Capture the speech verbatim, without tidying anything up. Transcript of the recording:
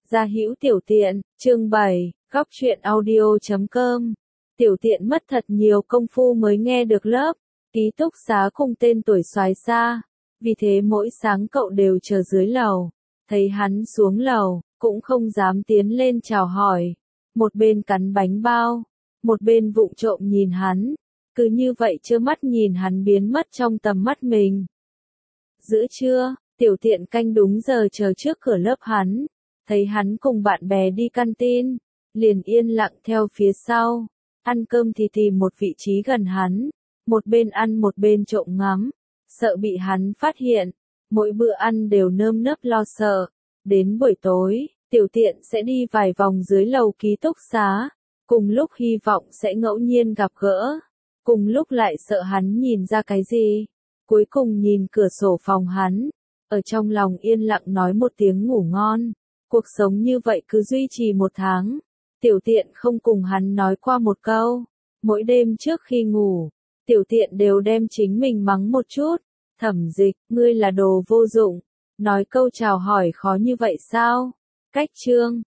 Gia hữu tiểu tiện, chương bảy, góc truyện audio chấm com. Tiểu tiện mất thật nhiều công phu mới nghe được lớp ký túc xá cùng tên tuổi soái xa, vì thế mỗi sáng cậu đều chờ dưới lầu, thấy hắn xuống lầu, cũng không dám tiến lên chào hỏi, một bên cắn bánh bao, một bên vụng trộm nhìn hắn, cứ như vậy trơ mắt nhìn hắn biến mất trong tầm mắt mình. Giữa trưa, tiểu tiện canh đúng giờ chờ trước cửa lớp hắn, thấy hắn cùng bạn bè đi canteen, liền yên lặng theo phía sau, ăn cơm thì tìm một vị trí gần hắn, một bên ăn một bên trộm ngắm, sợ bị hắn phát hiện, mỗi bữa ăn đều nơm nớp lo sợ. Đến buổi tối, tiểu tiện sẽ đi vài vòng dưới lầu ký túc xá, cùng lúc hy vọng sẽ ngẫu nhiên gặp gỡ, cùng lúc lại sợ hắn nhìn ra cái gì, cuối cùng nhìn cửa sổ phòng hắn, ở trong lòng yên lặng nói một tiếng ngủ ngon. Cuộc sống như vậy cứ duy trì một tháng, tiểu tiện không cùng hắn nói qua một câu, mỗi đêm trước khi ngủ, tiểu tiện đều đem chính mình mắng một chút, Thẩm Dịch, ngươi là đồ vô dụng, nói câu chào hỏi khó như vậy sao? Cách chương